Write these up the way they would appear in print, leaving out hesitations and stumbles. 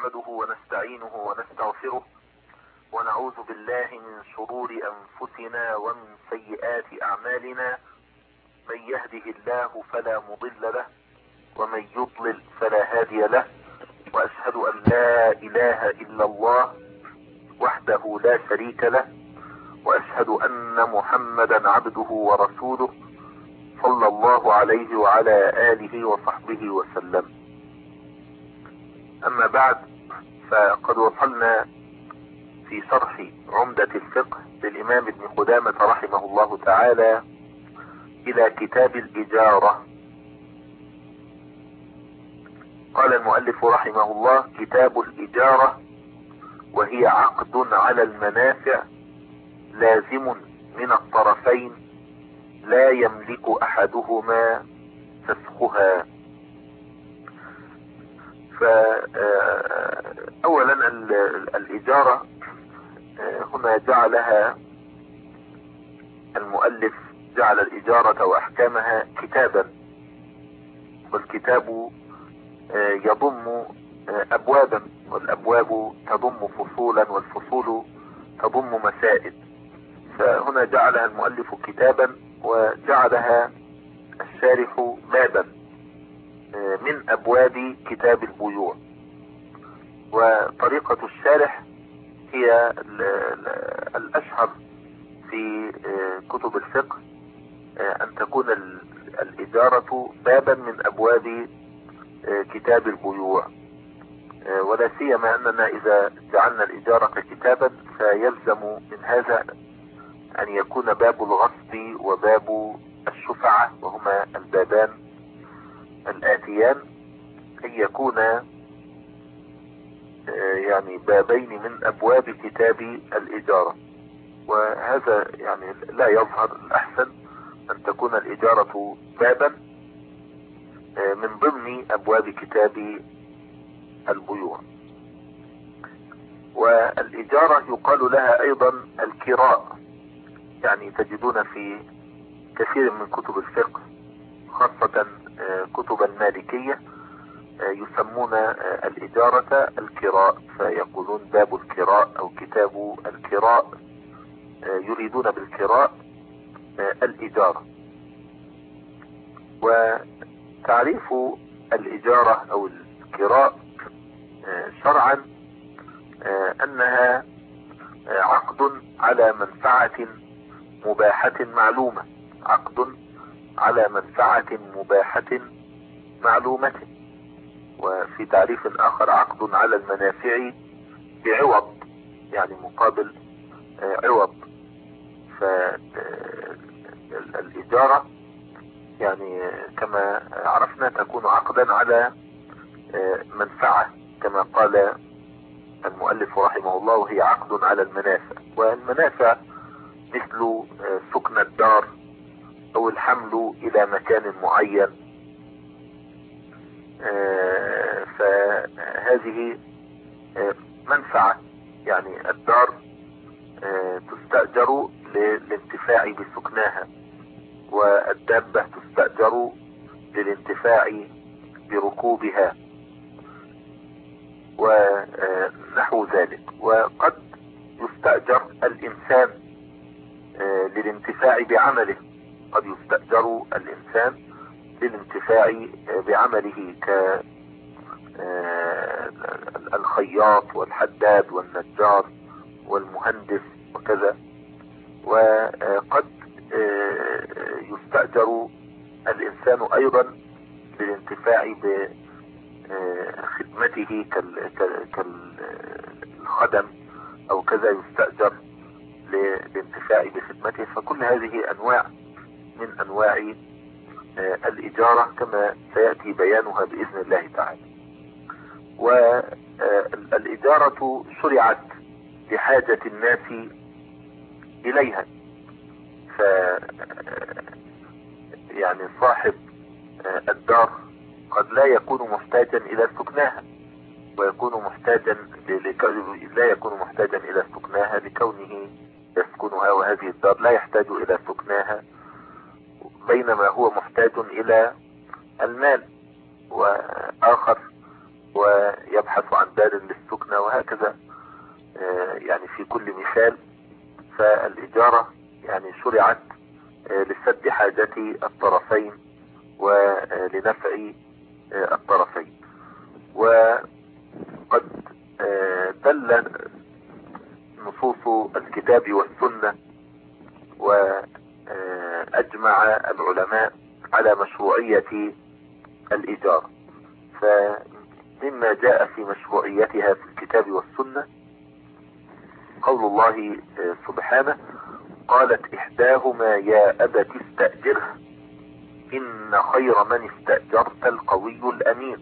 نحمده ونستعينه ونستغفره ونعوذ بالله من شرور أنفسنا ومن سيئات أعمالنا. من يهده الله فلا مضل له ومن يضلل فلا هادي له، وأشهد أن لا إله إلا الله وحده لا شريك له، وأشهد أن محمدا عبده ورسوله صلى الله عليه وعلى آله وصحبه وسلم. أما بعد، فقد وصلنا في شرح عمدة الفقه للإمام ابن قدامة رحمه الله تعالى إلى كتاب الإجارة. قال المؤلف رحمه الله: كتاب الإجارة، وهي عقد على المنافع لازم من الطرفين لا يملك أحدهما فسخها. فأولا الإجارة هنا جعلها المؤلف، جعل الإجارة وأحكامها كتابا، والكتاب يضم أبوابا، والأبواب تضم فصولا، والفصول تضم مسائل. فهنا جعلها المؤلف كتابا، وجعلها الشارح بابا من أبواب كتاب البيوع. وطريقة الشارح هي الأشهر في كتب الفقه، أن تكون الإجارة بابا من أبواب كتاب البيوع، ولا سيما أننا إذا جعلنا الإجارة كتابا فيلزم من هذا أن يكون باب الغصب وباب الشفعة، وهما البابان الآتيان، أن يكونا يعني بابين من أبواب كتاب الإجارة. وهذا يعني لا يظهر. الأحسن أن تكون الإجارة بابا من ضمن أبواب كتاب البيوع. والإجارة يقال لها أيضا الكراء، يعني تجدون في كثير من كتب الفقه خاصة كتب المالكية يسمون الإجارة الكراء، فيقولون باب الكراء أو كتاب الكراء، يريدون بالكراء الإجارة. وتعريف الإجارة أو الكراء شرعا أنها عقد على منفعة مباحة معلومة، عقد على منفعة مباحة معلومة. وفي تعريف آخر عقد على المنافع بعوض، يعني مقابل عوض. فالإجارة يعني كما عرفنا تكون عقدا على منفعة، كما قال المؤلف رحمه الله: وهي عقد على المنافع. والمنافع مثل سكن الدار أو الحمل إلى مكان معين. فهذه منفعة، يعني الدار تستأجر للانتفاع بسكناها، والدابة تستأجر للانتفاع بركوبها ونحو ذلك. وقد يستأجر الإنسان للانتفاع بعمله، قد يستأجر الإنسان للانتفاع بعمله كالخياط والحداد والنجار والمهندس وكذا. وقد يستأجر الإنسان أيضا للانتفاع بخدمته كالخدم أو كذا، يستأجر للانتفاع بخدمته. فكل هذه أنواع من أنواع الإجارة كما سيأتي بيانها بإذن الله تعالى. والإجارة شرعت لحاجة الناس إليها، يعني صاحب الدار قد لا يكون محتاجا إلى سكناها، ويكون محتاجا لا يكون محتاجا إلى سكناها لكونه يسكنها، وهذه الدار لا يحتاج إلى سكناها، بينما هو محتاج إلى المال. وآخر ويبحث عن دار وهكذا يعني في كل مثال. فالإجارة يعني شرعت لسد حاجة الطرفين ولنفع الطرفين. وقد دل نصوص الكتاب والسنة وأجمع العلماء على مشروعية الإجارة. فمما جاء في مشروعيتها في الكتاب والسنة قول الله سبحانه: قالت إحداهما يا أبت استأجره إن خير من استأجرت القوي الأمين.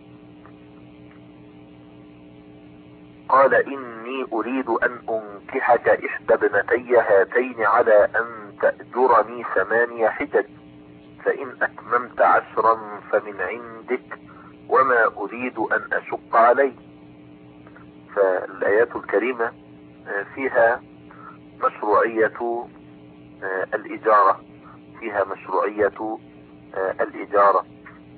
قال إني أريد أن أنكحك إحدى ابنتي هاتين على أن تأجرني 8 حجج فإن أتممت 10 فمن عندك وما أريد أن أشق عليك. فالآيات الكريمة فيها مشروعية الإجارة، فيها مشروعية الإجارة.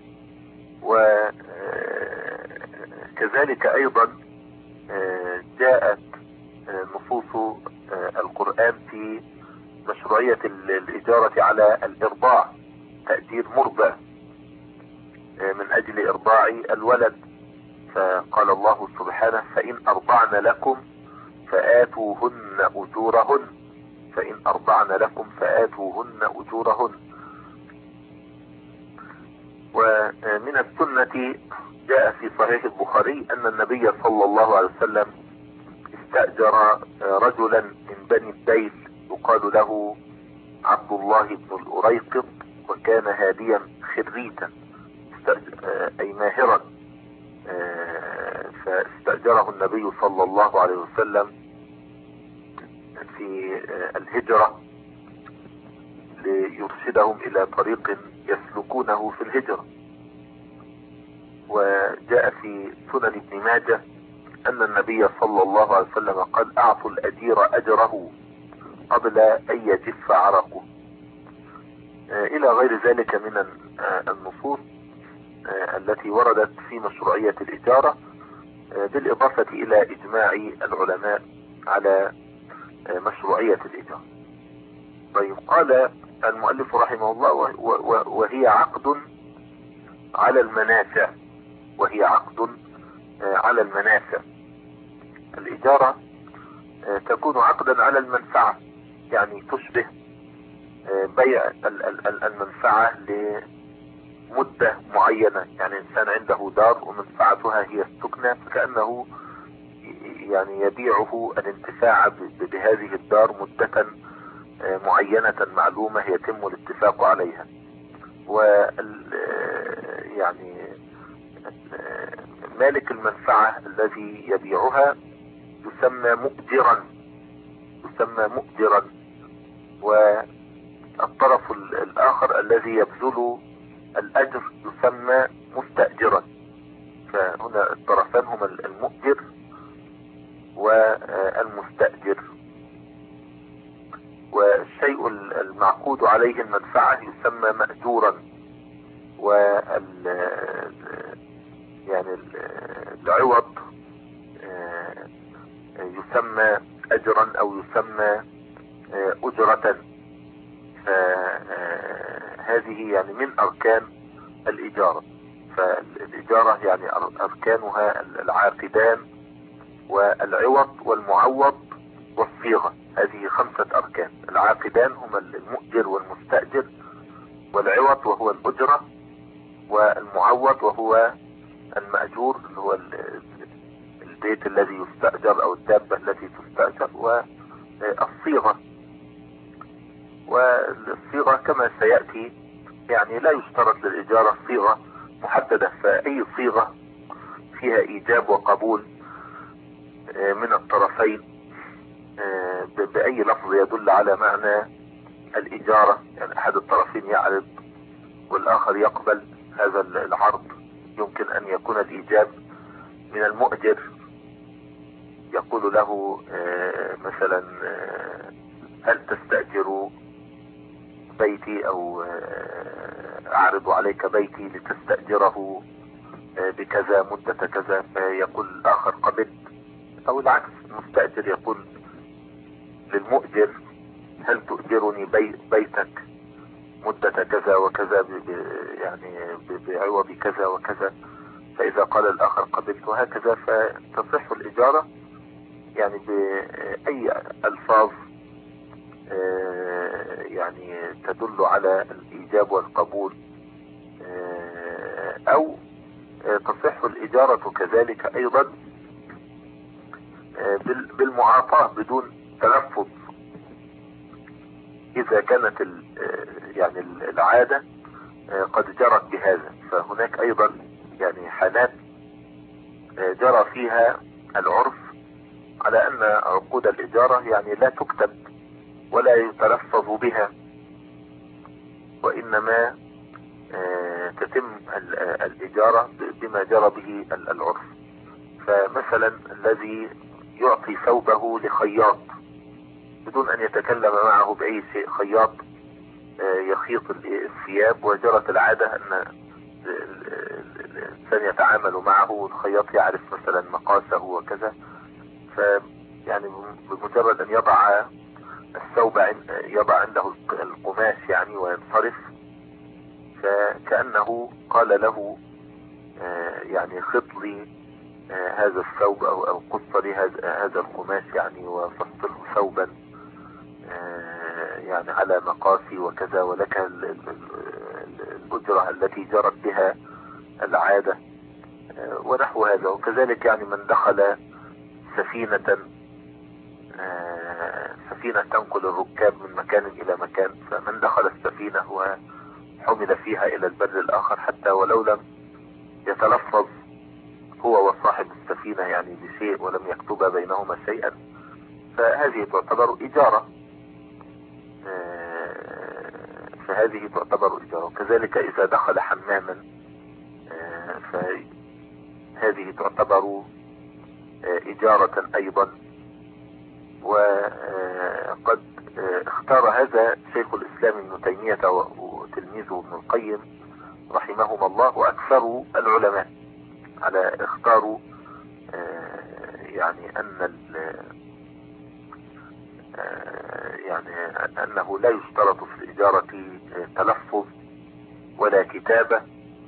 وكذلك أيضا جاءت نصوص القرآن في مشروعية الإجارة على الإرضاع، تأجير مرضع من أجل إرضاع الولد. فقال الله سبحانه: فإن أرضعن لكم فآتوهن أجورهن، فإن أرضعن لكم فآتوهن أجورهن. ومن السنة جاء في صحيح البخاري أن النبي صلى الله عليه وسلم استأجر رجلا من بني الديل يقال له عبد الله بن الأريقط، وكان هاديا خريتا أي ماهرا. فاستأجره النبي صلى الله عليه وسلم في الهجرة ليرشدهم إلى طريق يسلكونه في الهجرة. وجاء في سنن ابن ماجه أن النبي صلى الله عليه وسلم قال: أعطوا الأجير أجره قبل أن يجف عرقه، إلى غير ذلك من النصوص التي وردت في مشروعية الإجارة، بالإضافة إلى إجماع العلماء على مشروعية الإجارة. طيب، قال المؤلف رحمه الله: وهي عقد على المنافع، وهي عقد على المنافع. الإجارة تكون عقدا على المنفعة، يعني تشبه بيع المنفعة لمدة معينة. يعني إنسان عنده دار ومنفعتها هي السكنة، فكأنه يعني يبيعه الانتفاع بهذه الدار مدة معينة معلومة يتم الاتفاق عليها. يعني مالك المنفعة الذي يبيعها يسمى مؤجرا، يسمى مؤجرا، والطرف الآخر الذي يبذل الأجر يسمى مستأجرا. فهنا الطرفان هما المؤجر والمستأجر. والشيء المعقود عليه المنفعة يسمى مأجورا، يعني العوض يسمى أجرا أو يسمى أجرة. فهذه يعني من أركان الإجارة. فالإجارة يعني أركانها العاقدان والعوض والمعوض والصيغة. هذه 5 أركان. العاقدان هما المؤجر والمستأجر، والعوض وهو الأجرة، والمعوض وهو المأجور اللي هو البيت الذي يستأجر أو الدابة التي تستأجر، والصيغة. والصيغة كما سيأتي يعني لا يشترط للإجارة صيغة محددة، فأي صيغة فيها إيجاب وقبول من الطرفين بأي لفظ يدل على معنى الإجارة، يعني أحد الطرفين يعرض والآخر يقبل هذا العرض، يمكن أن يكون الإيجاب من المؤجر، يقول له مثلا: هل تستأجر بيتي أو أعرض عليك بيتي لتستأجره بكذا مدة كذا، فيقول الآخر: قبلت او العكس، المستأجر يقول للمؤجر هل تؤجرني بيتك مدة كذا وكذا يعني بعوض كذا وكذا، فإذا قال الآخر قبلت، وهكذا. فتصح الإجارة يعني بأي ألفاظ يعني تدل على الإيجاب والقبول، أو تصح الإجارة كذلك أيضا بالمعاطاة بدون تلفظ، إذا كانت يعني العادة قد جرت بهذا. فهناك أيضا يعني حالات جرى فيها العرف على أن عقود الإجارة يعني لا تكتب ولا يتلفظ بها، وإنما تتم الإجارة بما جرى به العرف. فمثلا الذي يعطي ثوبه لخياط بدون أن يتكلم معه بأي شيء، خياط يخيط الثياب، وجرت العادة أن الإنسان يتعامل معه والخياط يعرف مثلا مقاسه وكذا، فيعني بمجرد أن يضع الثوب يضع عنده القماش يعني وينصرف، فكأنه قال له يعني خط لي هذا الثوب أو قص لي هذا القماش يعني، وفصله ثوبا يعني على مقاسي وكذا، ولك الأجرة التي جرت بها العادة ونحو هذا. وكذلك يعني من دخل سفينة تنقل الركاب من مكان إلى مكان، فمن دخل السفينة وحمل فيها إلى البر الآخر حتى ولو لم يتلفظ هو وصاحب السفينة يعني بشيء ولم يكتب بينهما شيئا، فهذه تعتبر إجارة. وكذلك إذا دخل حماما فهذه تعتبر إجارة أيضا. وقد اختار هذا شيخ الإسلام ابن تيمية وتلميذه ابن القيم رحمهما الله وأكثر العلماء على اختاروا يعني يعني أنه لا يشترط في الإجارة تلفظ ولا كتابة،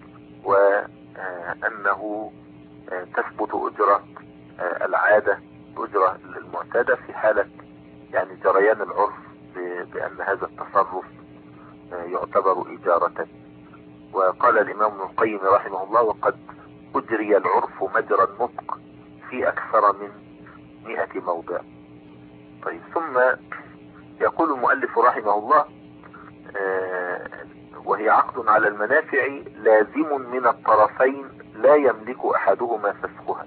وأنه تثبت أجرة العادة، أجرة المعتادة في حالة يعني جريان العرف بأن هذا التصرف يعتبر إجارة. وقال الإمام ابن القيم رحمه الله: وقد أجري العرف مجرى النطق في أكثر من 100 موضع. طيب، ثم يقول المؤلف رحمه الله: وهي عقد على المنافع لازم من الطرفين لا يملك أحدهما فسخها.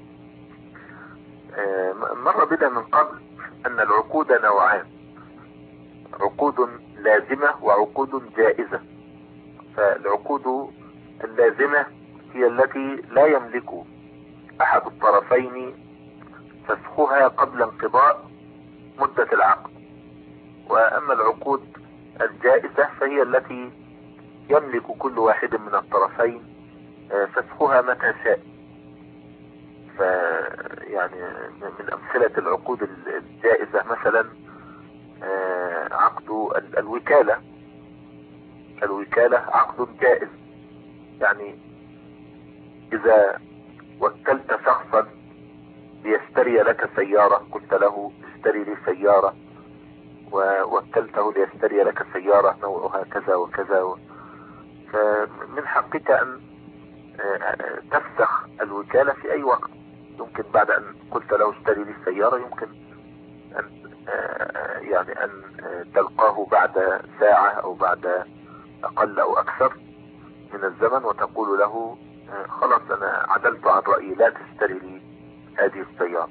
مر بنا من قبل أن العقود نوعان: عقود لازمة وعقود جائزة. فالعقود اللازمة هي التي لا يملك أحد الطرفين فسخها قبل انقضاء مدة العقد، وأما العقود الجائزة فهي التي يملك كل واحد من الطرفين فسخها متى شاء. فيعني من أمثلة العقود الجائزة مثلا عقد الوكالة. الوكالة عقد جائز، يعني إذا وكلت شخصا ليشتري لك سيارة، قلت له اشتري لي سيارة، ووكلته ليشتري لك سيارة نوعها كذا وكذا، فمن حقك أن تفسخ الوكالة في أي وقت. يمكن بعد أن قلت له اشتري لي السيارة يمكن أن يعني أن تلقاه بعد ساعة أو بعد أقل أو أكثر من الزمن وتقول له خلاص أنا عدلت عن رأيي، لا تشتري لي هذه السيارة.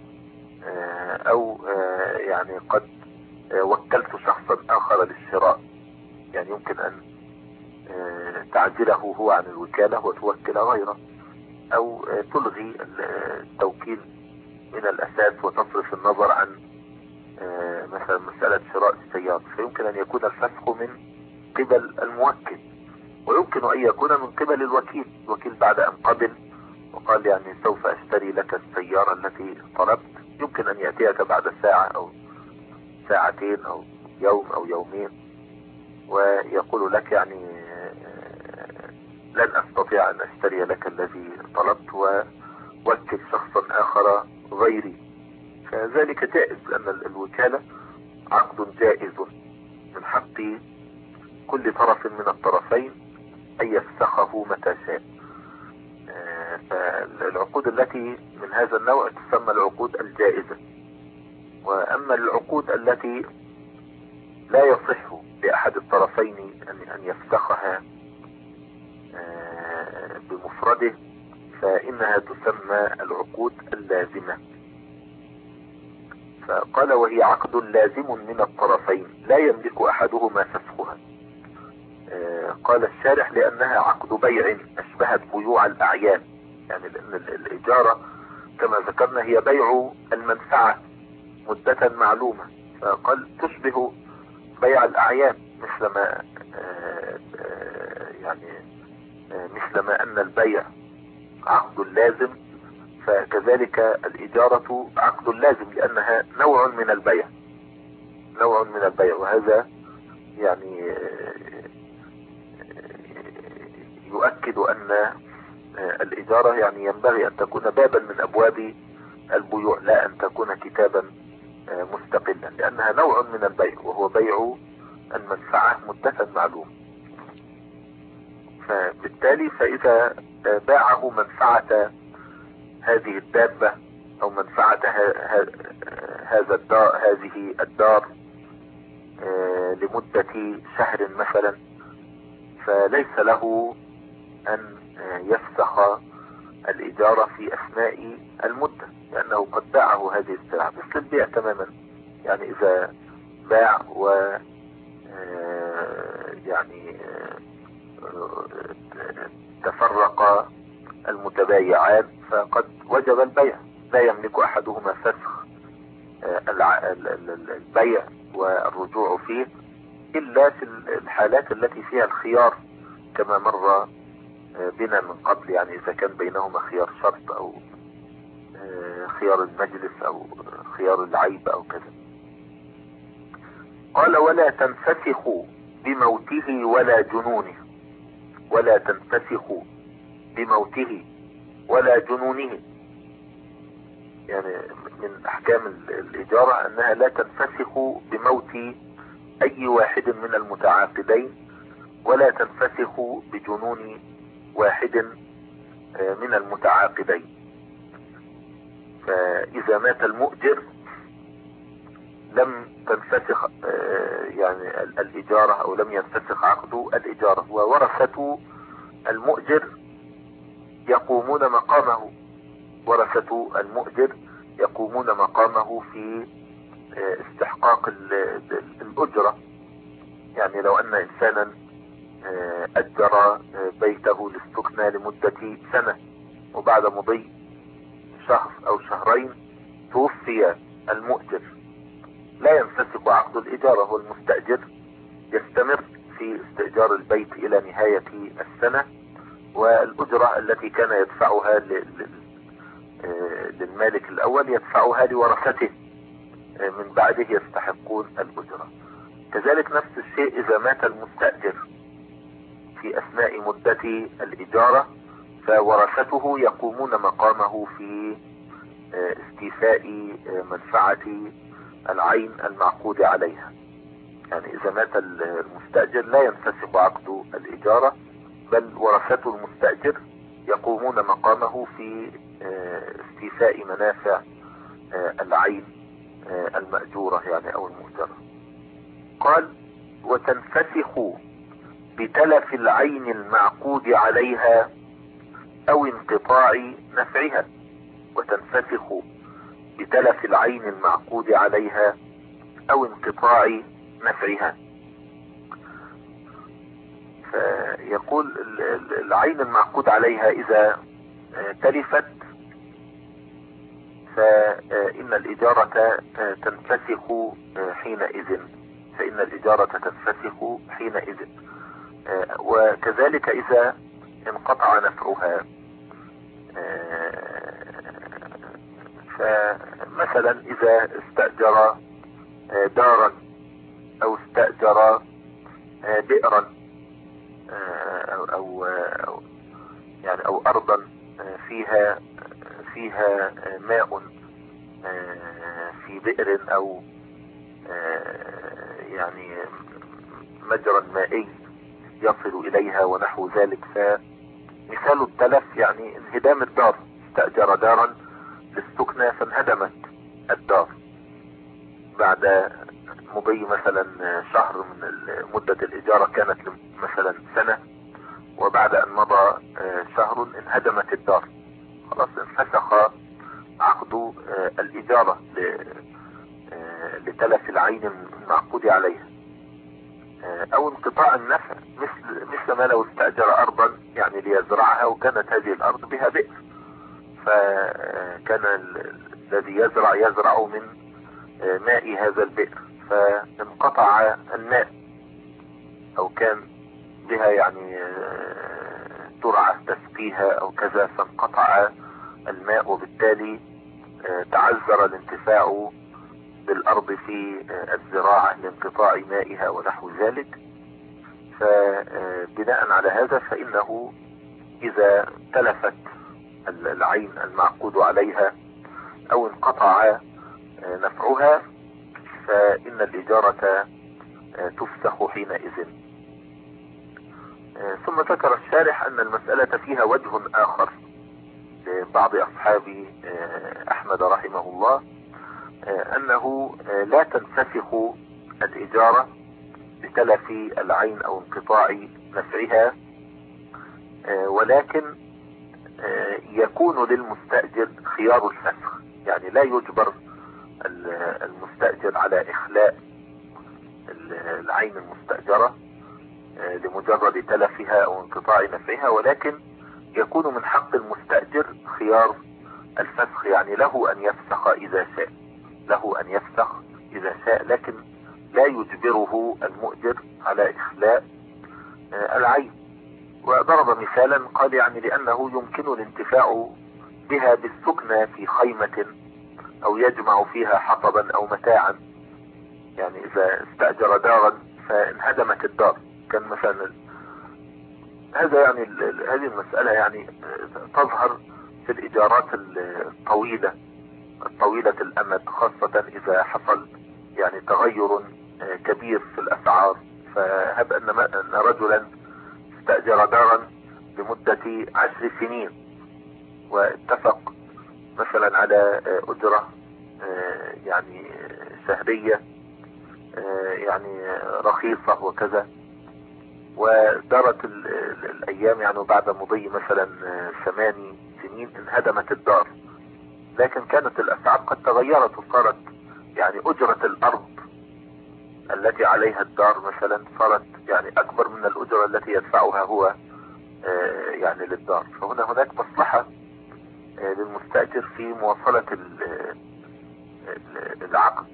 أو يعني قد وكلت شخصا آخر للشراء، يعني يمكن أن تعزله هو عن الوكالة وتوكل غيره، أو تلغي التوكيل من الأساس وتصرف النظر عن مثلا مسألة شراء السيارة. فيمكن أن يكون الفسخ من قبل الموكل، ويمكن أن يكون من قبل الوكيل بعد أن قبل وقال يعني سوف اشتري لك السيارة التي طلبت، يمكن ان يأتيك بعد ساعة او ساعتين او يوم او يومين، ويقول لك يعني لن استطيع ان اشتري لك الذي طلبت ووكل شخصا اخر غيري. فذلك جائز، لان الوكالة عقد جائز من حق كل طرف من الطرفين ان يفسخه متى شاء. فالعقود التي من هذا النوع تسمى العقود الجائزة. واما العقود التي لا يصح لأحد الطرفين أن يفسخها بمفرده فإنها تسمى العقود اللازمة. فقال وهي عقد لازم من الطرفين لا يملك أحدهما فسخها. قال الشارح لأنها عقد بيع أشبهت بيوع الأعيان، يعني لأن الإجارة كما ذكرنا هي بيع المنفعة مدة معلومة، فقال تشبه بيع الأعيان مثل ما أن البيع عقد لازم، فكذلك الإجارة عقد لازم لأنها نوع من البيع، وهذا يعني يؤكد أن الإجارة يعني ينبغي أن تكون بابا من أبواب البيوع، لا أن تكون كتابا مستقلا، لأنها نوع من البيع وهو بيع المنفعة مدة معلوم. فبالتالي فإذا باعه منفعة هذه الدابة أو منفعة هذه الدار لمدة شهر مثلا، فليس له أن يفسخ الإجارة في أثناء المدة، لأنه قد باعه هذه السلعة مثل البيع تماما. يعني إذا باع و يعني تفرق المتبايعان فقد وجب البيع، لا يملك أحدهما فسخ البيع والرجوع فيه إلا في الحالات التي فيها الخيار كما مر بنا من قبل، يعني إذا كان بينهما خيار شرط أو خيار المجلس أو خيار العيب أو كذا. قال ولا تنفسخ بموته ولا جنونه، ولا تنفسخ بموته ولا جنونه، يعني من أحكام الإجارة أنها لا تنفسخ بموت أي واحد من المتعاقدين، ولا تنفسخ بجنون واحد من المتعاقدين. فإذا مات المؤجر لم تنفسخ يعني الإجارة أو لم ينفسخ عقد الإجارة، وورثة المؤجر يقومون مقامه، ورثة المؤجر يقومون مقامه في استحقاق الأجرة. يعني لو أن إنسانا أجر بيته للسكنى لمدة سنة، وبعد مضي شهر أو شهرين توفي المؤجر، لا ينفسخ عقد الإجارة، والمستأجر يستمر في استئجار البيت إلى نهاية السنة، والأجرة التي كان يدفعها للمالك الأول يدفعها لورثته من بعده يستحقون الأجرة. كذلك نفس الشيء إذا مات المستأجر في أثناء مدة الإجارة، فورثته يقومون مقامه في استيفاء منفعة العين المعقود عليها. يعني إذا مات المستأجر لا ينفسخ عقد الإجارة، بل ورثة المستأجر يقومون مقامه في استيفاء منافع العين المأجورة يعني أو المؤجرة. قال وتنفسخ بتلف العين المعقود عليها أو انقطاع نفعها، وتنفسخ بتلف العين المعقود عليها أو انقطاع نفعها. فيقول العين المعقود عليها إذا تلفت فإن الإجارة تنفسخ حينئذ، وكذلك إذا انقطع نفعها فمثلا إذا استأجر دارا أو استأجر بئرا أو أرضا فيها ماء في بئر أو يعني مجرى مائي يصل إليها ونحو ذلك. فمثال التلف يعني انهدام الدار، استأجر دارا للسكنى فانهدمت الدار بعد مضي مثلا شهر من مدة الإجارة، كانت مثلا سنة، وبعد أن مضى شهر انهدمت الدار، خلاص انفسخ عقد الإجارة لتلف العين المعقود عليها. أو انقطاع النفع مثل ما لو استأجر أرضا يعني ليزرعها، وكانت هذه الأرض بها بئر، فكان الذي يزرع من ماء هذا البئر، فانقطع الماء، أو كان بها يعني ترعى تسقيها أو كذا، فانقطع الماء، وبالتالي تعذر الانتفاع بالأرض في الزراعة لانقطاع مائها ونحو ذلك. فبناء على هذا فإنه إذا تلفت العين المعقود عليها أو انقطع نفعها فإن الإجارة تفسخ حينئذ. ثم ذكر الشارح أن المسألة فيها وجه آخر لبعض أصحاب أحمد رحمه الله، أنه لا تنفسخ الإجارة بتلف العين أو انقطاع نفعها، ولكن يكون للمستأجر خيار الفسخ، يعني لا يجبر المستأجر على إخلاء العين المستأجرة لمجرد تلفها أو انقطاع نفعها، ولكن يكون من حق المستأجر خيار الفسخ، يعني له أن يفسخ إذا شاء، لكن لا يجبره المؤجر على إخلاء العين. وضرب مثالا قال يعني لأنه يمكن الانتفاع بها بالسكنى في خيمة أو يجمع فيها حطبا أو متاعا، يعني إذا استأجر دارا فانهدمت الدار، كان مثلا هذا يعني هذه المسألة يعني تظهر في الإيجارات الطويلة الأمد، خاصة إذا حصل يعني تغير كبير في الأسعار. فهب أن رجلا استأجر دارا لمدة 10 سنين واتفق مثلا على أجرة يعني شهرية يعني رخيصة وكذا، ودارت الأيام يعني بعد مضي مثلا 8 سنين انهدمت الدار، لكن كانت الأسعار قد تغيرت وصارت يعني أجرة الأرض التي عليها الدار مثلا صارت يعني أكبر من الأجرة التي يدفعها هو يعني للدار. هناك مصلحة للمستأجر في مواصلة العقد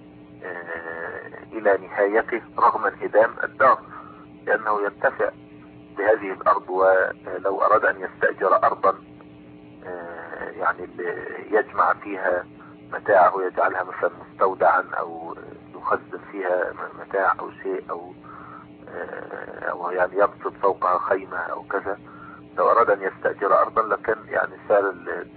إلى نهايته رغم انهدام الدار، لأنه ينتفع بهذه الأرض، ولو أراد أن يستأجر أرضا يعني يجمع فيها متاعه ويجعلها مثلا مستودعا أو يخزن فيها متاع أو شيء أو يعني يبسط فوقها خيمة أو كذا، لو أراد أن يستأجر أرضا لكن يعني سعر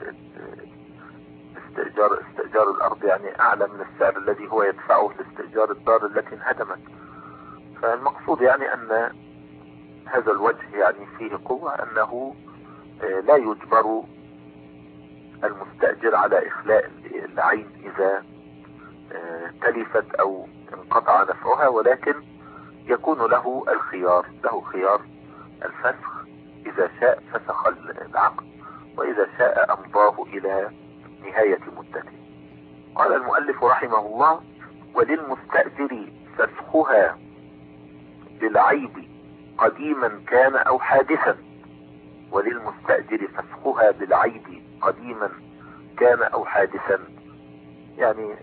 استئجار الأرض يعني أعلى من السعر الذي هو يدفعه لاستئجار الدار التي انهدمت. فالمقصود يعني أن هذا الوجه يعني فيه قوة، أنه لا يجبر المستأجر على إخلاء العين إذا تلفت أو انقطع نفعها، ولكن يكون له خيار الفسخ، إذا شاء فسخ العقد وإذا شاء أمضاه إلى نهاية مدته. قال المؤلف رحمه الله: وللمستأجر فسخها بالعيب قديما كان أو حادثا. وللمستأجر فسخها بالعيب قديما كان أو حادثا، يعني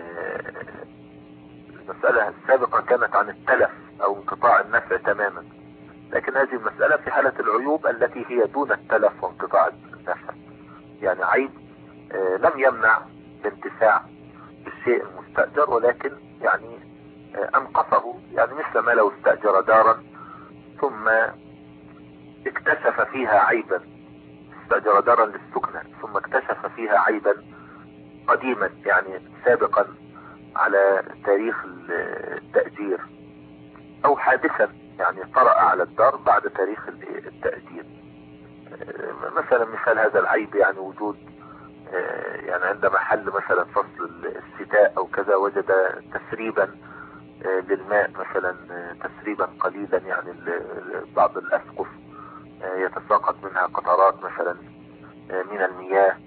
المسألة السابقة كانت عن التلف أو انقطاع النفع تماما، لكن هذه المسألة في حالة العيوب التي هي دون التلف وانقطاع النفع، يعني عيب لم يمنع الانتفاع بالشيء المستأجر، ولكن يعني انقصه، يعني مثل ما لو استأجر دارا ثم اكتشف فيها عيبا، استأجر دارا للسكنة ثم اكتشف فيها عيبا قديما يعني سابقا على تاريخ التأجير، او حادثا يعني طرأ على الدار بعد تاريخ التأجير. مثلا مثال هذا العيب يعني وجود يعني عندما حل مثلا فصل الشتاء او كذا وجد تسريبا للماء، مثلا تسريبا قليلا، يعني بعض الاسقف يتساقط منها قطرات مثلا من المياه،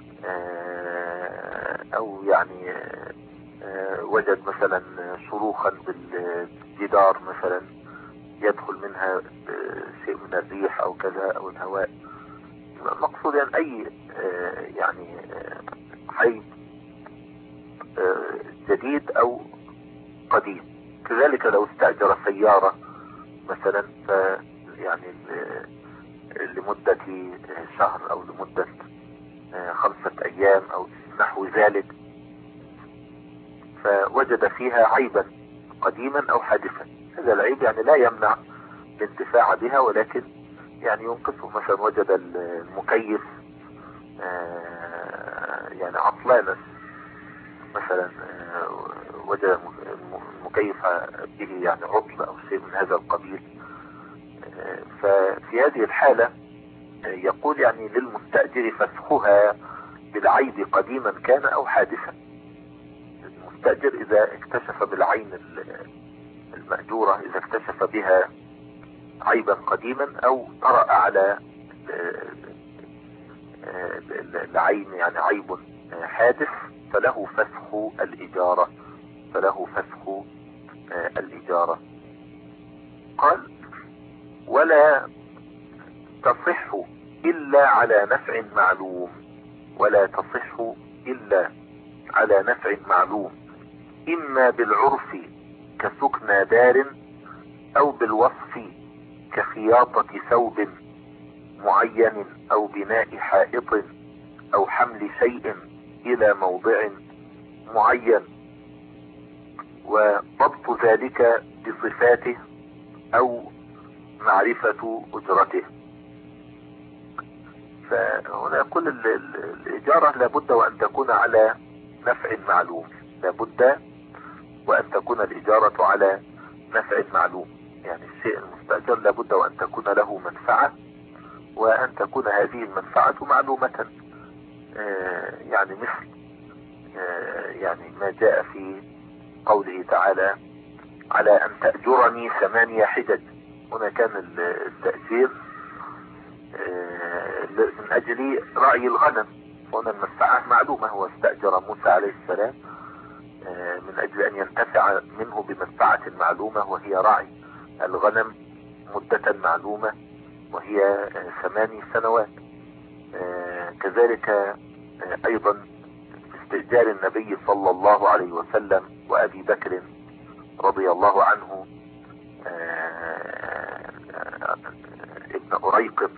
او يعني وجد مثلا شروخا بالجدار مثلا يدخل منها شيء من الريح او كذا او الهواء. مقصود يعني اي يعني عيب جديد او قديم. كذلك لو استأجر سيارة مثلا يعني لمدة شهر او لمدة 5 ايام او نحو ذلك، فوجد فيها عيبا قديما او حادثا، هذا العيب يعني لا يمنع الانتفاع بها، ولكن يعني ينقصه. مثلا وجد المكيف يعني عطلانا مثلا، وجد المكيف به يعني عطل او شيء من هذا القبيل، ففي هذه الحالة يقول يعني للمستأجر فسخها بالعيب قديما كان او حادثا. المستأجر اذا اكتشف بالعين المأجورة، اذا اكتشف بها عيبا قديما او طرأ على العين يعني عيب حادث، فله فسخ الإجارة، فله فسخ الإجارة. قال ولا تصح إلا على نفع معلوم، ولا تصح إلا على نفع معلوم، إما بالعرف كسكنى دار، أو بالوصف كخياطة ثوب معين، أو بناء حائط، أو حمل شيء إلى موضع معين، وضبط ذلك بصفاته أو معرفة أجرته. فهنا كل الإجارة لابد وأن تكون على نفع معلوم، لابد وأن تكون الإجارة على نفع معلوم، يعني الشيء المستأجر لابد وأن تكون له منفعة، وأن تكون هذه المنفعة معلومة، يعني مثل يعني ما جاء في قوله تعالى على أن تأجرني 8 حجج. هنا كان التأجير من أجل رعي الغنم، هنا المنفعة معلومة، هو استأجر موسى عليه السلام من أجل أن ينتفع منه بمنفعة معلومة، وهي رعي الغنم مدة معلومة وهي 8 سنوات. كذلك أيضا استئجار النبي صلى الله عليه وسلم وأبي بكر رضي الله عنه ابن أريقط،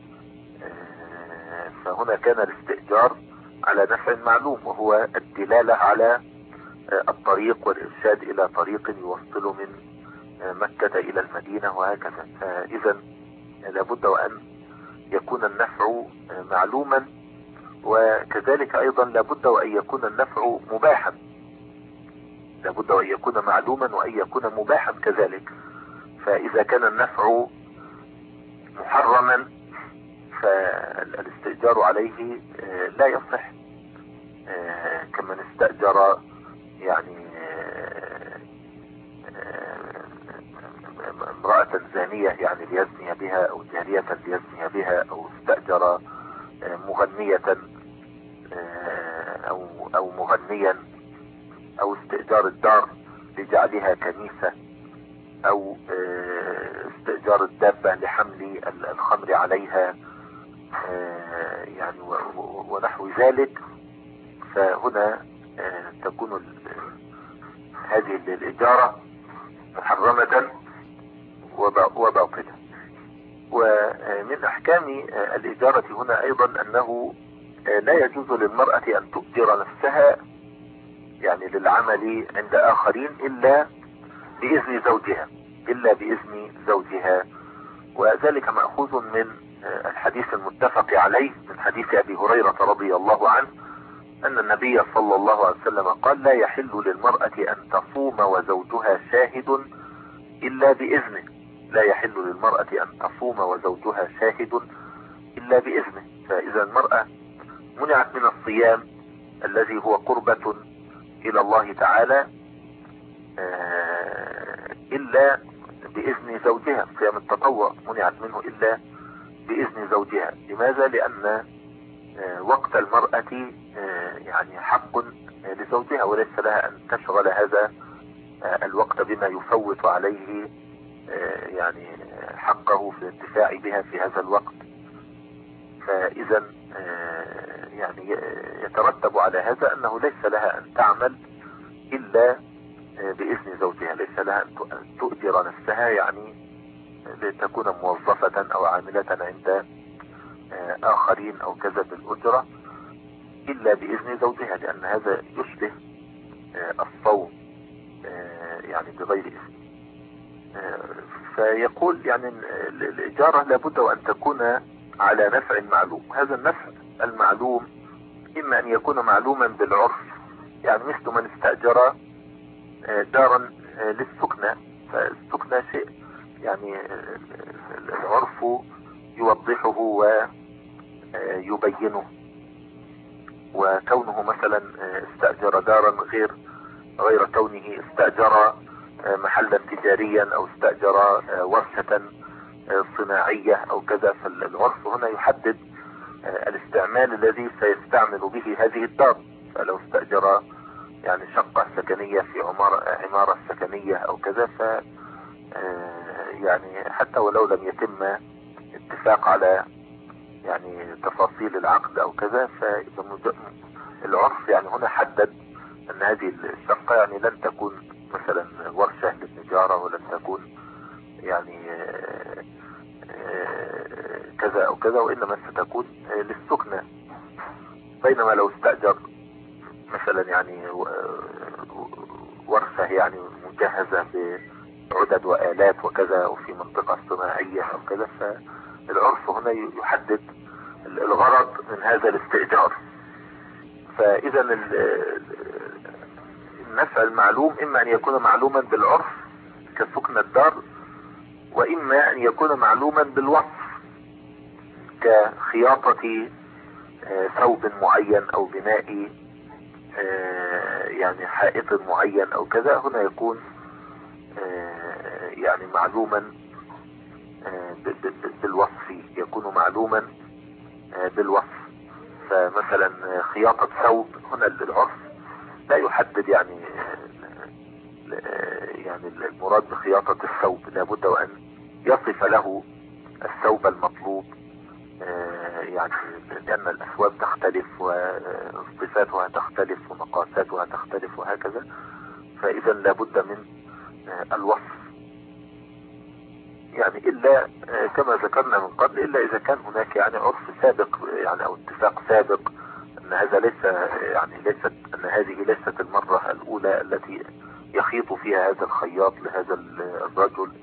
فهنا كان الاستئجار على نفع معلوم، وهو الدلالة على الطريق والإرشاد إلى طريق يوصل من مكة إلى المدينة وهكذا. فإذا لابد وأن يكون النفع معلوما، وكذلك أيضا لابد وأن يكون النفع مباحا، لابد وأن يكون معلوما وأن يكون مباحا كذلك. فإذا كان النفع محرما فالاستئجار عليه لا يصح، كمن استأجر يعني امرأة زانية يعني ليزني بها، او جارية ليزني بها، او استأجر مغنية او مغنيا، او استئجار الدار لجعلها كنيسة، او استئجار الدابة لحمل الخمر عليها يعني ونحو ذلك. فهنا تكون هذه الإجارة محرمة وباطلة. ومن أحكام الإجارة هنا أيضا أنه لا يجوز للمرأة ان تؤجر نفسها يعني للعمل عند اخرين الا باذن زوجها، وذلك مأخوذ من الحديث المتفق عليه من حديث ابي هريرة رضي الله عنه ان النبي صلى الله عليه وسلم قال: لا يحل للمرأة ان تصوم وزوجها شاهد الا باذنه. فاذا المرأة منعت من الصيام الذي هو قربة الى الله تعالى الا باذن زوجها. صيام التطوع منعت منه الا باذن زوجها. لماذا؟ لان وقت المرأة يعني حق لزوجها، وليس لها ان تشغل هذا الوقت بما يفوت عليه يعني حقه في الانتفاع بها في هذا الوقت. فاذا يعني يترتب على هذا انه ليس لها ان تعمل الا باذن زوجها، ليس لها ان تؤجر نفسها يعني لتكون موظفة او عاملة عند اخرين او كذا بالاجرة الا باذن زوجها، لان هذا يشبه الصوم يعني بغير اذن. فيقول يعني الاجارة لابد وان تكون على نفع معلوم. هذا النفع المعلوم اما ان يكون معلوما بالعرف، يعني مثل من استأجر دارا للسكنة، فالسكنة شيء يعني العرف يوضحه ويبينه، وكونه مثلا استأجر دارا غير كونه استأجر محلا تجاريا او استأجر ورشة صناعية او كذا. فالعرف هنا يحدد الاستعمال الذي سيستعمل به هذه الدار. فلو استأجر يعني شقة سكنية في عمارة سكنية او كذا، ف يعني حتى ولو لم يتم اتفاق على يعني تفاصيل العقد او كذا، فالعرف يعني هنا حدد ان هذه الشقة يعني لن تكون مثلا ورشة للتجارة، ولن تكون يعني كذا او كذا، وانما ستكون للسكنة. بينما لو استأجر مثلا يعني ورشة يعني مجهزة بعدد وآلات وكذا وفي منطقة صناعية او كذا، فالعرف هنا يحدد الغرض من هذا الاستئجار. فاذا النفع المعلوم اما ان يكون معلوما بالعرف كسكن الدار، واما ان يكون معلوما بالوصف كخياطة ثوب معين او بناء يعني حائط معين او كذا. هنا يكون يعني معلوما بالوصف، يكون معلوما بالوصف. فمثلا خياطة ثوب هنا العرف لا يحدد يعني المراد بخياطة الثوب، لابد وان يصف له الثوب المطلوب، يعني لان الاثواب تختلف وصفاتها تختلف ومقاساتها تختلف وهكذا. فاذا لابد من الوصف، يعني الا كما ذكرنا من قبل، الا اذا كان هناك يعني عرف سابق يعني او اتفاق سابق ان هذا ان هذه ليست المرة الاولى التي يخيط فيها هذا الخياط لهذا الرجل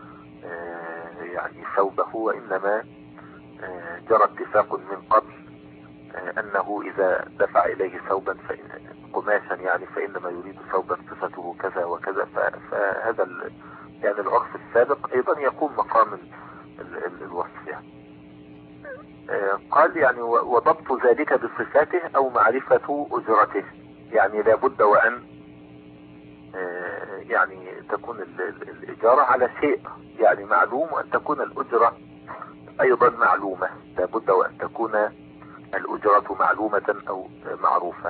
يعني ثوبه، وانما جرى اتفاق من قبل انه اذا دفع اليه ثوبا قماشا يعني فانما يريد ثوبا صفته كذا وكذا. فهذا يعني العرف السابق ايضا يقوم مقام الوصف يعني. قال يعني وضبط ذلك بصفاته او معرفة اجرته، يعني لابد وان يعني تكون الاجارة على شيء يعني معلوم، وان تكون الاجرة ايضا معلومة. لابد وان تكون الاجرة معلومة او معروفة،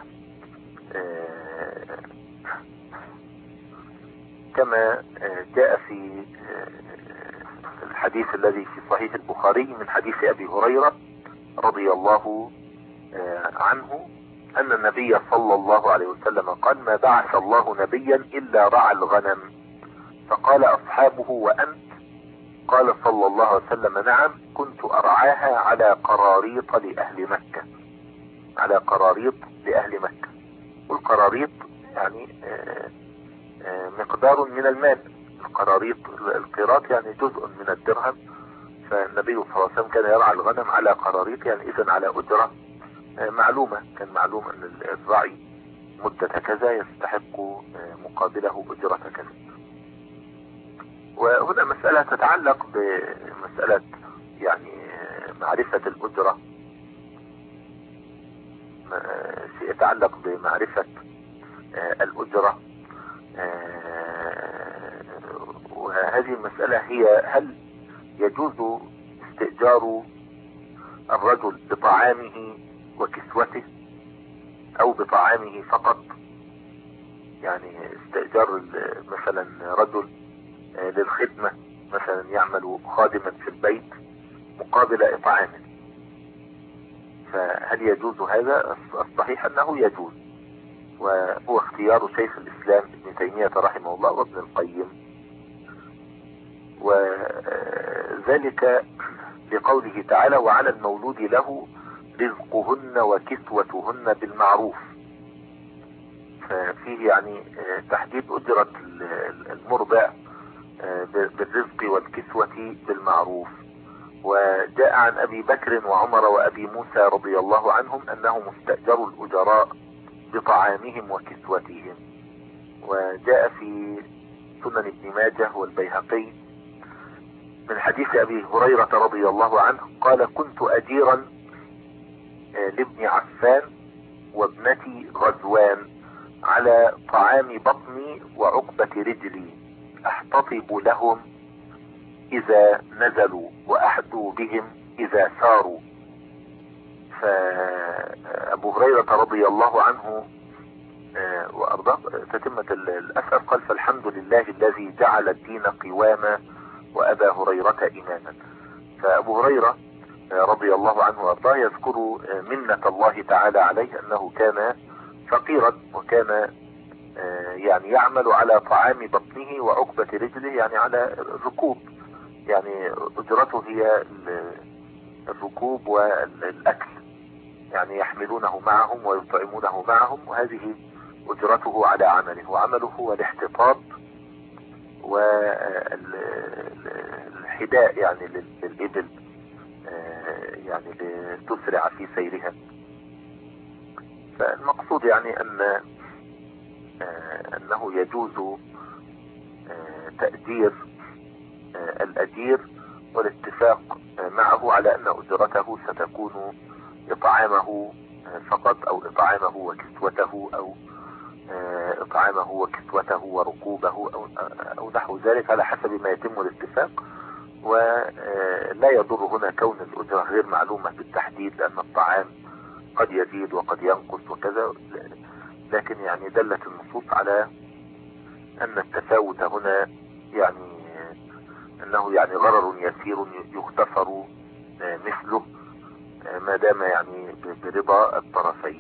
كما جاء في الحديث الذي في صحيح البخاري من حديث ابي هريرة رضي الله عنه ان النبي صلى الله عليه وسلم قال: ما بعث الله نبيا الا رعى الغنم. فقال اصحابه: وانت؟ قال صلى الله عليه وسلم: نعم، كنت ارعاها على قراريط لاهل مكة. على قراريط لأهل مكة. والقراريط يعني مقدار من المال. القراريط القيراط يعني جزء من الدرهم، فالنبي صلى الله عليه وسلم كان يرعى الغنم على قراريط، يعني إذن على أجرة معلومة. كان معلوم أن الراعي مدة كذا يستحق مقابله أجرة كذا. وهنا مسألة تتعلق بمسألة يعني معرفة الأجرة، يتعلق بمعرفة الأجرة. وهذه المسألة هي هل يجوز استئجار الرجل بطعامه وكسوته أو بطعامه فقط؟ يعني استئجار مثلا رجل للخدمة، مثلا يعمل خادما في البيت مقابل إطعامه، فهل يجوز هذا؟ الصحيح أنه يجوز، وهو اختيار شيخ الإسلام ابن تيمية رحمه الله وابن القيم، وذلك لقوله تعالى: وعلى المولود له رزقهن وكسوتهن بالمعروف. ففيه يعني تحديد أجرة المرضع بالرزق والكسوة بالمعروف. وجاء عن أبي بكر وعمر وأبي موسى رضي الله عنهم أنهم استأجروا الأجراء بطعامهم وكسوتهم. وجاء في سنن ابن ماجه والبيهقي من حديث أبي هريرة رضي الله عنه قال: كنت أجيرا لابن عفان وابنتي غزوان على طعام بطني وعقبة رجلي، أحتطب لهم إذا نزلوا وأحدو بهم إذا ساروا. فأبو هريرة رضي الله عنه وأرضاه تتمة الأثر قال: فالحمد لله الذي جعل الدين قواما وأبا هريرة إماما. فأبو هريرة رضي الله عنه وأرضاه يذكر منة الله تعالى عليه أنه كان فقيرا، وكان يعني يعمل على طعام بطنه وعقبة رجله، يعني على الركوب، يعني أجرته هي الركوب والأكل، يعني يحملونه معهم ويطعمونه معهم، وهذه أجرته على عمله. وعمله هو الاحتطاب والحداء يعني للإبل، يعني لتسرع في سيرها. فالمقصود يعني أنه يجوز تأجير الأجير والاتفاق معه على أن أجرته ستكون إطعامه فقط، أو إطعامه وكسوته، أو إطعامه وكسوته وركوبه، أو نحو ذلك على حسب ما يتم الاتفاق. ولا يضر هنا كون الأجرة غير معلومة بالتحديد، لأن الطعام قد يزيد وقد ينقص وكذا، لكن يعني دلت النصوص على أن التفاوت هنا يعني أنه يعني غرر يسير يغتفر مثله ما دام يعني برضا الطرفين.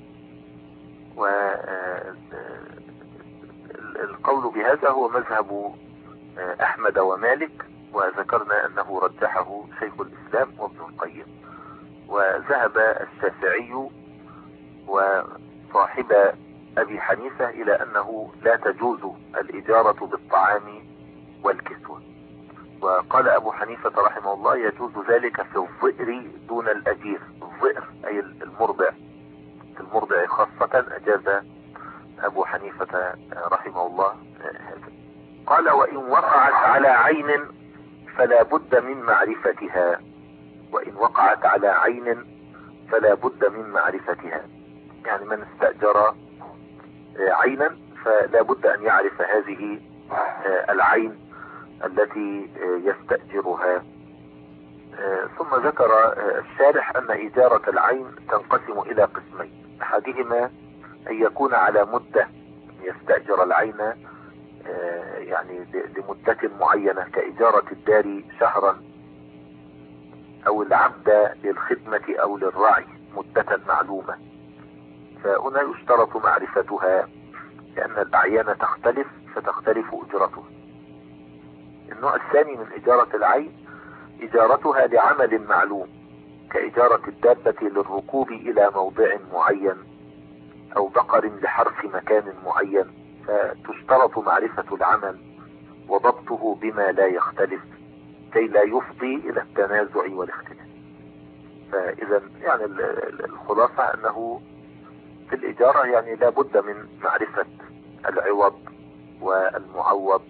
والقول بهذا هو مذهب أحمد ومالك، وذكرنا أنه رجحه شيخ الإسلام وابن القيم. وذهب الشافعي وصاحب أبي حنيفة إلى أنه لا تجوز الإجارة بالطعام والكسوة. وقال أبو حنيفة رحمه الله: يجوز ذلك في الظئر دون الأجير. الظئر أي المرضع، في المرضع خاصة أجاز أبو حنيفة رحمه الله هذا. قال: وإن وقعت على عين فلا بد من معرفتها. وإن وقعت على عين فلا بد من معرفتها، يعني من استأجر عينا فلا بد أن يعرف هذه العين التي يستأجرها. ثم ذكر الشارح أن إجارة العين تنقسم إلى قسمين: أحدهما أن يكون على مدة، يستأجر العين يعني لمدة معينة، كإجارة الدار شهرا، أو العبد للخدمة أو للرعي مدة معلومة. فهنا يشترط معرفتها، لأن الأعيان تختلف فتختلف أجرتها. النوع الثاني من إجارة العين إجارتها لعمل معلوم، كإجارة الدابة للركوب إلى موضع معين أو بقر لحرث مكان معين، فتشترط معرفة العمل وضبطه بما لا يختلف كي لا يفضي إلى التنازع والاختلاف. فإذا يعني الخلاصة أنه في الإجارة يعني لا بد من معرفة العوض والمعوض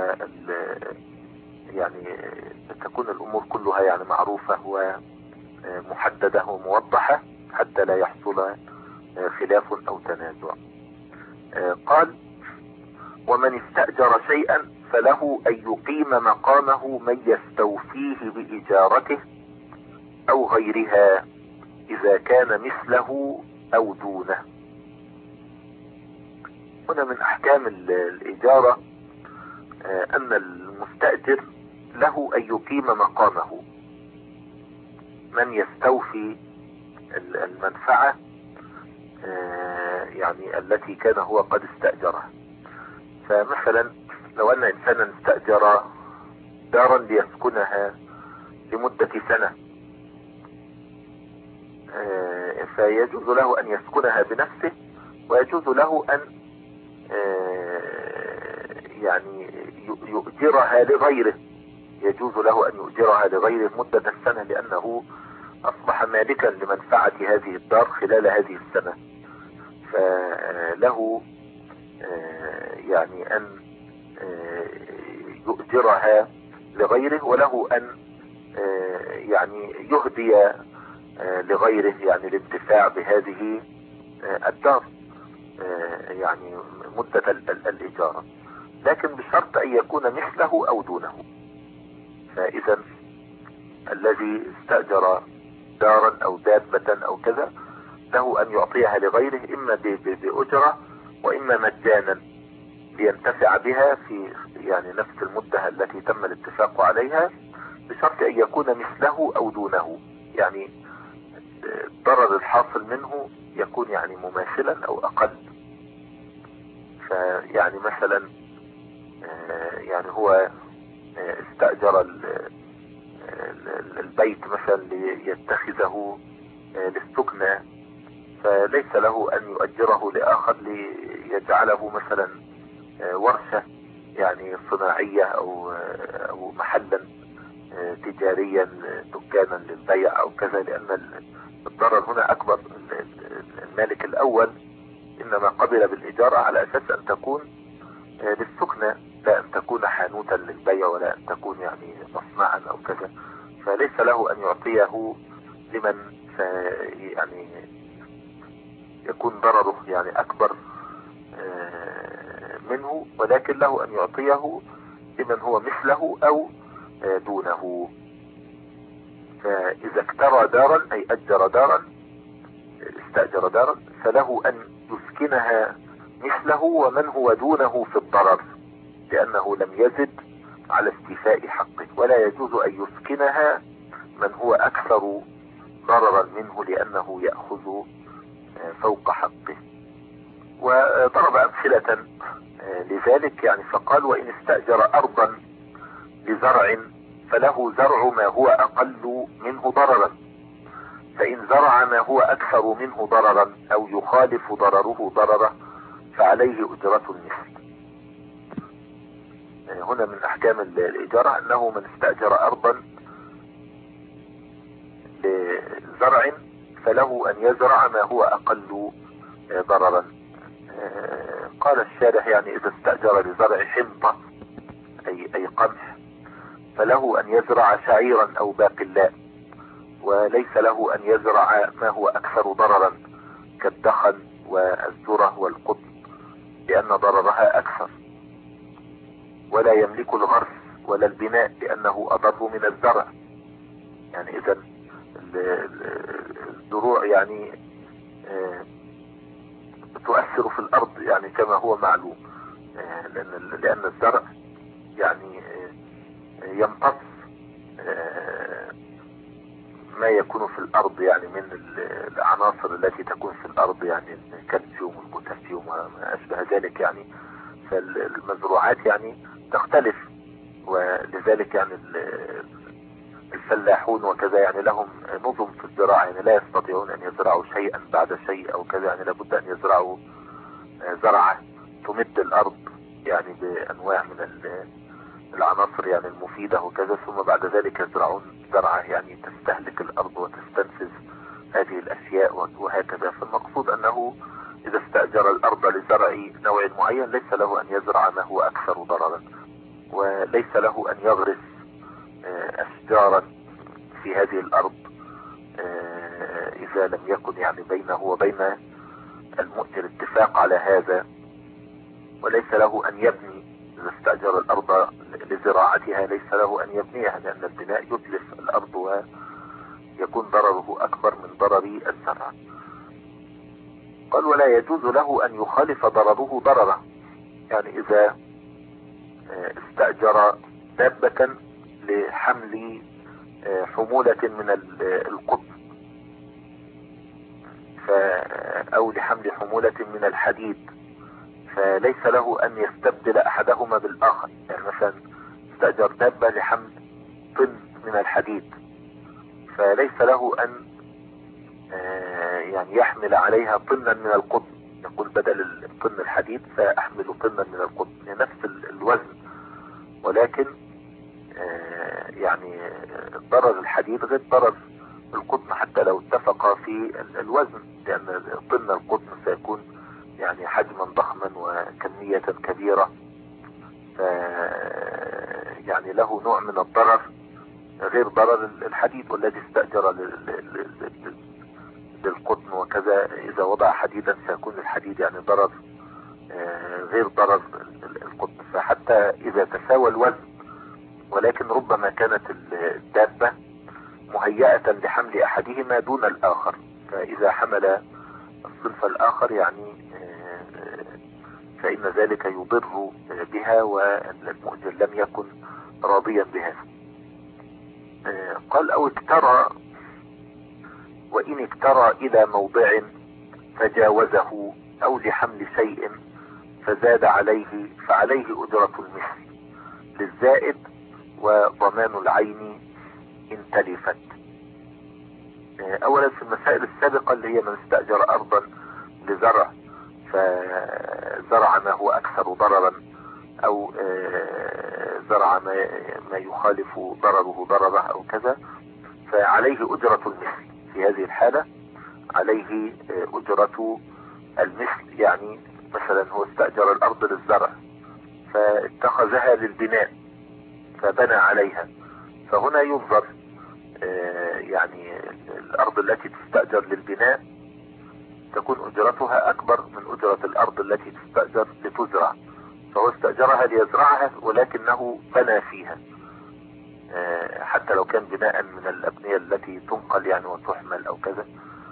يعني تكون الأمور كلها يعني معروفة ومحددة وموضحة حتى لا يحصل خلاف أو تنازع. قال: ومن استأجر شيئا فله أن يقيم مقامه من يستوفيه بإجارته أو غيرها إذا كان مثله أو دونه. هنا من أحكام الإجارة أن المستأجر له أن يقيم مقامه من يستوفي المنفعة يعني التي كان هو قد استأجرها. فمثلا لو أن إنسانا استأجر دارا ليسكنها لمدة سنة، فيجوز له أن يسكنها بنفسه، ويجوز له أن يعني يؤجرها لغيره، يجوز له أن يؤجرها لغيره مدة السنة، لأنه أصبح مالكا لمنفعة هذه الدار خلال هذه السنة، فله يعني أن يؤجرها لغيره، وله أن يعني يهدي لغيره يعني الانتفاع بهذه الدار يعني مدة الإجارة، لكن بشرط أن يكون مثله أو دونه. فإذا الذي استأجر دارا أو دابة أو كذا له أن يعطيها لغيره إما بأجرة وإما مجانا لينتفع بها في يعني نفس المدة التي تم الاتفاق عليها، بشرط أن يكون مثله أو دونه، يعني الضرر الحاصل منه يكون يعني مماثلا أو أقل. فيعني مثلا يعني هو استأجر البيت مثلا ليتخذه للسكنى، فليس له أن يؤجره لآخر ليجعله مثلا ورشة يعني صناعية أو محلا تجاريا دكانا للبيع أو كذا، لأن الضرر هنا أكبر. المالك الأول إنما قبل بالإجارة على أساس أن تكون للسكنة، لا أن تكون حانوتا للبيع ولا أن تكون يعني مصنعا أو كذا، فليس له أن يعطيه لمن يعني يكون ضرره يعني أكبر منه، ولكن له أن يعطيه لمن هو مثله أو دونه. فإذا اكترى دارا أي أجر دارا، استأجر دارا، فله أن يسكنها مثله ومن هو دونه في الضرر، لأنه لم يزد على استيفاء حقه، ولا يجوز أن يسكنها من هو أكثر ضررا منه لأنه يأخذ فوق حقه. وضرب أمثلة لذلك يعني فقال: وإن استأجر أرضا لزرع فله زرع ما هو أقل منه ضررا، فإن زرع ما هو أكثر منه ضررا أو يخالف ضرره ضرره فعليه أجرة المثل. هنا من أحكام الإجارة أنه من استأجر أرضا لزرع فله أن يزرع ما هو أقل ضررا. قال الشارح يعني إذا استأجر لزرع حنطة أي قمح فله أن يزرع شعيرا أو باقلاء، وليس له أن يزرع ما هو أكثر ضررا كالدخن والذرة والقطن لأن ضررها أكثر، ولا يملك الغرس ولا البناء لأنه أضر من الزرع. يعني إذا الزروع يعني تؤثر في الأرض يعني كما هو معلوم، لأن الزرع يعني يمتص ما يكون في الأرض يعني من العناصر التي تكون في الأرض، يعني الكالسيوم والبوتاسيوم وما أشبه ذلك. يعني فالمزروعات يعني تختلف، ولذلك يعني الفلاحون وكذا يعني لهم نظم في الزراعة، يعني لا يستطيعون أن يزرعوا شيئا بعد شيء أو كذا، يعني لابد أن يزرعوا زرعة تمد الأرض يعني بأنواع من العناصر يعني المفيدة وكذا، ثم بعد ذلك يزرعون زرعة يعني تستهلك الأرض وتستنفذ هذه الأشياء وهكذا. فالمقصود أنه إذا استأجر الأرض لزرع نوع معين ليس له أن يزرع ما هو أكثر ضررا، وليس له أن يغرس أشجارا في هذه الأرض إذا لم يكن يعني بينه وبين المؤجر اتفاق على هذا، وليس له أن يبني إذا استأجر الأرض لزراعتها ليس له أن يبنيها، لأن البناء يتلف الأرض ويكون ضرره أكبر من ضرر الزرع. قال ولا يجوز له أن يخالف ضرره ضرره، يعني إذا استأجر دابة لحمل حمولة من القطن أو لحمل حمولة من الحديد، فليس له أن يستبدل أحدهما بالآخر. يعني مثلا استأجر دابة لحمل طن من الحديد، فليس له أن يعني يحمل عليها طنا من القطن، يقول بدل طن الحديد سأحمل طنا من القطن، يعني نفس الوزن، ولكن يعني ضرر الحديد غير ضرر القطن حتى لو اتفق في الوزن، لأن طن القطن سيكون يعني حجما ضخما وكمية كبيرة، يعني له نوع من الضرر غير ضرر الحديد. والذي استأجر للقطن وكذا إذا وضع حديدا سيكون الحديد يعني ضرر غير ضرر القطن. فحتى إذا تساوى الوزن، ولكن ربما كانت الدابة مهيئة لحمل أحدهما دون الآخر، فإذا حمل الصنف الآخر يعني فإن ذلك يضر بها والمؤجر لم يكن راضيا بها. قال أو اكترى، وإن اكترى إلى موضع فجاوزه أو لحمل شيء فزاد عليه فعليه أجرة المثل للزائد وضمان العين إن تلفت. أولا في المسائل السابقة اللي هي من استأجر أرضا لزرع فزرع ما هو أكثر ضررا أو زرع ما يخالف ضرره ضرره أو كذا، فعليه أجرة المثل. في هذه الحالة عليه أجرة المثل، يعني مثلا هو استأجر الأرض للزرع فاتخذها للبناء فبنى عليها، فهنا ينظر يعني الأرض التي تستأجر للبناء تكون أجرتها أكبر من أجرة الأرض التي تستأجر لتزرع، فهو استأجرها ليزرعها ولكنه بنى فيها حتى لو كان بناء من الأبنية التي تنقل يعني وتحمل أو كذا،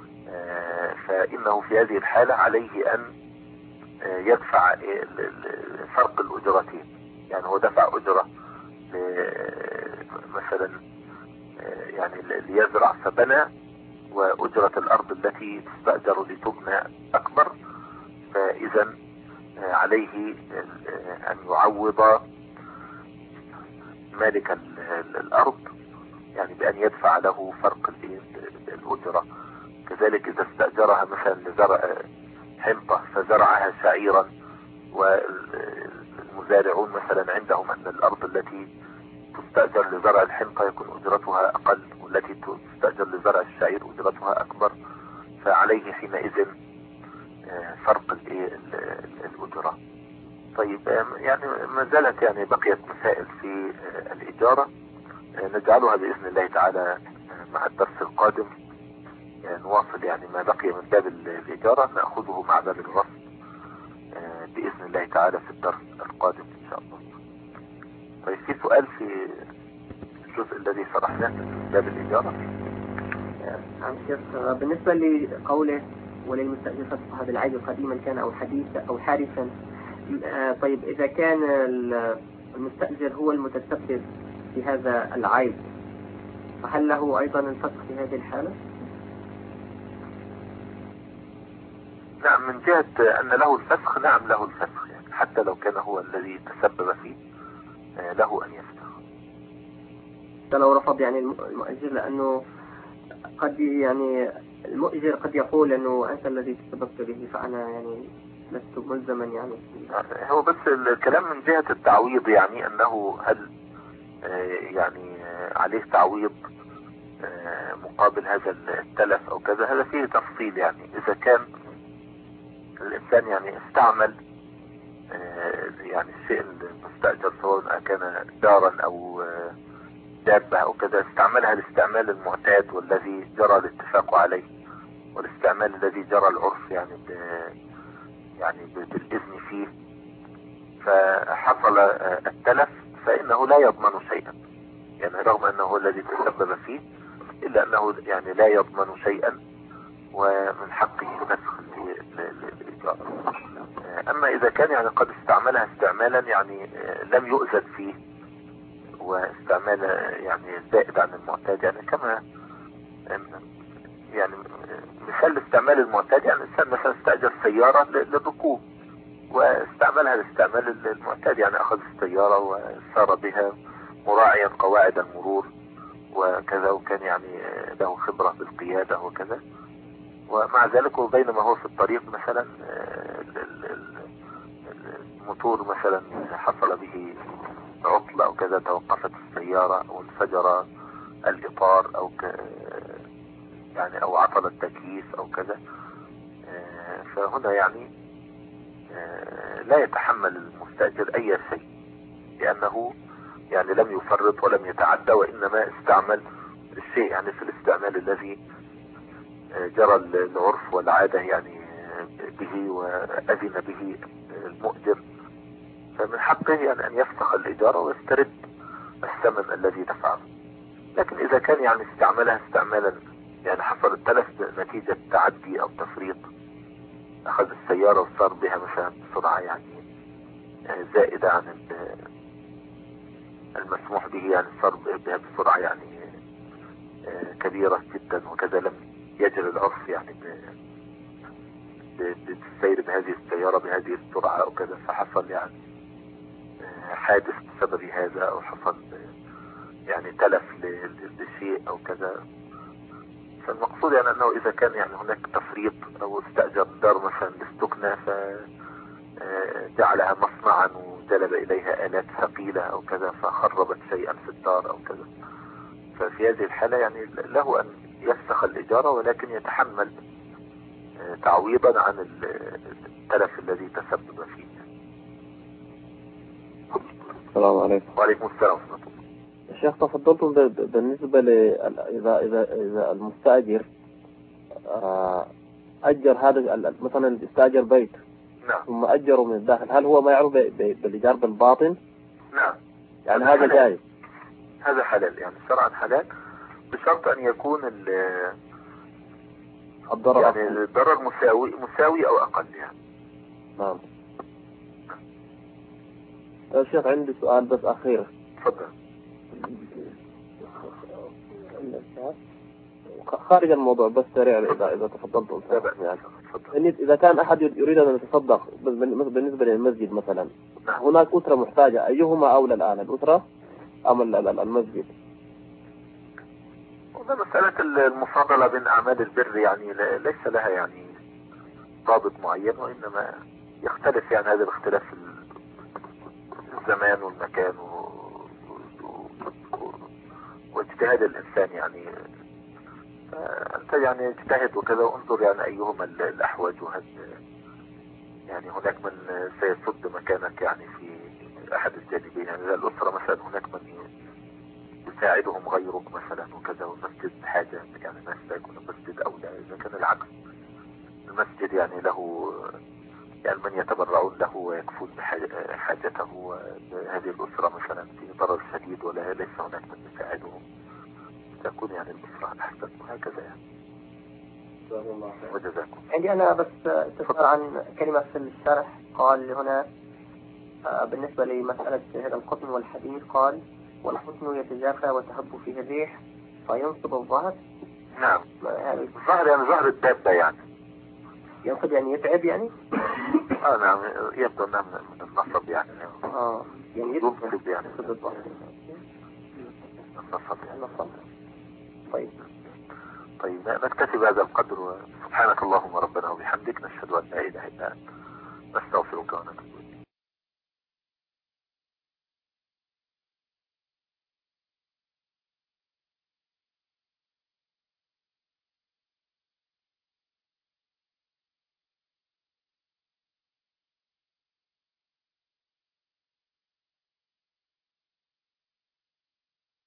فإنه في هذه الحالة عليه أن يدفع فرق الأجرتين. يعني هو دفع أجرة مثلا يعني ليزرع فبنى، وأجرة الأرض التي تستأجر لتبنى أكبر، فإذا عليه أن يعوض مالك الأرض يعني بأن يدفع له فرق الأجرة. كذلك إذا استأجرها مثلا لزرع حنطة فزرعها شعيرا، والمزارعون مثلا عندهم أن الأرض التي تستأجر لزرع الحنطة يكون أجرتها أقل، والتي تستأجر لزرع الشعير أجرتها أكبر، فعليه حينئذ فرق الأجرة. طيب يعني ما زالت يعني بقيت مسائل في الإجارة نجعلها بإذن الله تعالى مع الدرس القادم، يعني نواصل يعني ما بقي من باب الإجارة نأخذه مع باب الرصد بإذن الله تعالى في الدرس القادم إن شاء الله. طيب في سؤال في الجزء الذي شرحناه في باب الإجارة؟ شيخ بالنسبة لقوله وللمستأجر فسخها بالعيب قديما كان أو حديثا أو حادثا، طيب إذا كان المستأجر هو المتسبب في هذا العيب فهل له أيضا الفسخ في هذه الحالة؟ نعم، من جهة أن له الفسخ نعم له الفسخ، يعني حتى لو كان هو الذي تسبب فيه له أن يفسخ. لو رفض يعني المؤجر، لأنه قد يعني المؤجر قد يقول أنه أنت الذي تسببت به، فأنا يعني لست ملزما يعني. هو بس الكلام من جهة التعويض، يعني أنه هل يعني عليه تعويض مقابل هذا التلف أو كذا، هذا فيه تفصيل. يعني إذا كان الإنسان يعني استعمل يعني الشيء المستأجر سواء كان دارا أو دابة أو كذا، استعملها الاستعمال المعتاد والذي جرى الاتفاق عليه، والاستعمال الذي جرى العرف يعني بالإذن فيه، فحصل التلف، فإنه لا يضمن شيئا. يعني رغم أنه هو الذي تسبب فيه، إلا أنه يعني لا يضمن شيئا، ومن حقه نسخ الإيجار. أما إذا كان يعني قد استعملها استعمالا يعني لم يؤذن فيه، واستعمال يعني زائد عن المعتاد، يعني كما يعني مثال الاستعمال المعتاد، يعني الإنسان مثلا استأجر سيارة للركوب واستعملها الاستعمال المعتاد، يعني أخذ السيارة وسار بها مراعيا قواعد المرور وكذا، وكان يعني له خبرة بالقيادة وكذا، ومع ذلك وبينما هو في الطريق مثلا الموتور مثلا حصل به عطلة أو كذا، توقفت السيارة أو انفجر الإطار أو يعني أو عطل التكييف أو كذا، فهنا يعني لا يتحمل المستأجر أي شيء، لأنه يعني لم يفرط ولم يتعدى، وإنما استعمل الشيء يعني في الاستعمال الذي جرى العرف والعادة يعني به وأذن به المؤجر، فمن حقه يعني أن يفسخ الإجارة ويسترد الثمن الذي دفعه. لكن إذا كان يعني استعملها استعمالا يعني حصل التلف نتيجة تعدي أو تفريط، أخذ السيارة وصار بها مثلا بسرعة يعني زائدة عن المسموح به، يعني صار بها بسرعة يعني كبيرة جدا وكذا، لم يجري العرف يعني بالسير بهذه السيارة بهذه السرعة أو كذا، فحصل يعني حادث بسبب هذا، أو حصل يعني تلف لشيء أو كذا. فالمقصود يعني أنه إذا كان يعني هناك تفريط، أو استأجر دار مثلا للسكنة فجعلها مصنعا وجلب إليها آلات ثقيلة أو كذا، فخربت شيئا في الدار أو كذا، ففي هذه الحالة يعني له أن يفسخ الإجارة، ولكن يتحمل تعويضا عن التلف الذي تسبب فيه. السلام عليكم. وعليكم السلام ورحمة الله. الشيخ تفضلتم بالنسبة إذا المستأجر أجر هذا مثلا استأجر بيت، نعم، ثم أجره من الداخل، هل هو ما يعرف بالإيجار بالباطن؟ نعم، يعني هذا جائز؟ هذا حلال، يعني شرعا حلال، بشرط أن يكون الضرر يعني الضرر مساوي أو أقل يعني. نعم. يا شيخ عندي سؤال بس أخير. تفضل. خارج الموضوع بس سريع، إذا تفضلتم يعني. إذا كان أحد يريد أن يتصدق بالنسبة للمسجد مثلا، نعم. هناك أسرة محتاجة، أيهما أولى الآن، الأسرة أم المسجد؟ مسألة المفاضلة بين أعمال البر يعني ليس لها يعني ضابط معين، وإنما يختلف يعني هذا الاختلاف في الزمان والمكان واجتهاد الإنسان. يعني أنت يعني اجتهد وكذا، وانظر يعني أيهما الأحوج، يعني هناك من سيسد مكانك يعني في أحد الجانبين. يعني إذا الأسرة مثلا هناك من يساعدهم غيرك مثلا وكذا، والمسجد بحاجة يعني الناس لا يكون المسجد أولى. إذا كان العكس، المسجد يعني له يعني من يتبرعون له ويكفون بحاجته، وهذه الأسرة مثلا في ضرر شديد ولا ليس هناك من يساعدهم، تكون يعني الأسرة الأحسن، وهكذا يعني. وجزاكم. عندي أنا بس استفسار عن كلمة في الشرح. قال هنا بالنسبة لمسألة هذا القطن والحديد، قال والقطن يتجافى وتهب فيه الريح فينصب الظهر. نعم، الظهر يعني ظهر الدابة يعني ينصب يعني يتعب يعني. نعم، يبدو أنها من النصب يعني. يعني ينصب يعني. طيب نكتفي بهذا القدر، سبحانك اللهم ربنا وبحمدك، نشهد أن لا إله إلا أنت، نستغفرك ونتوب إليك.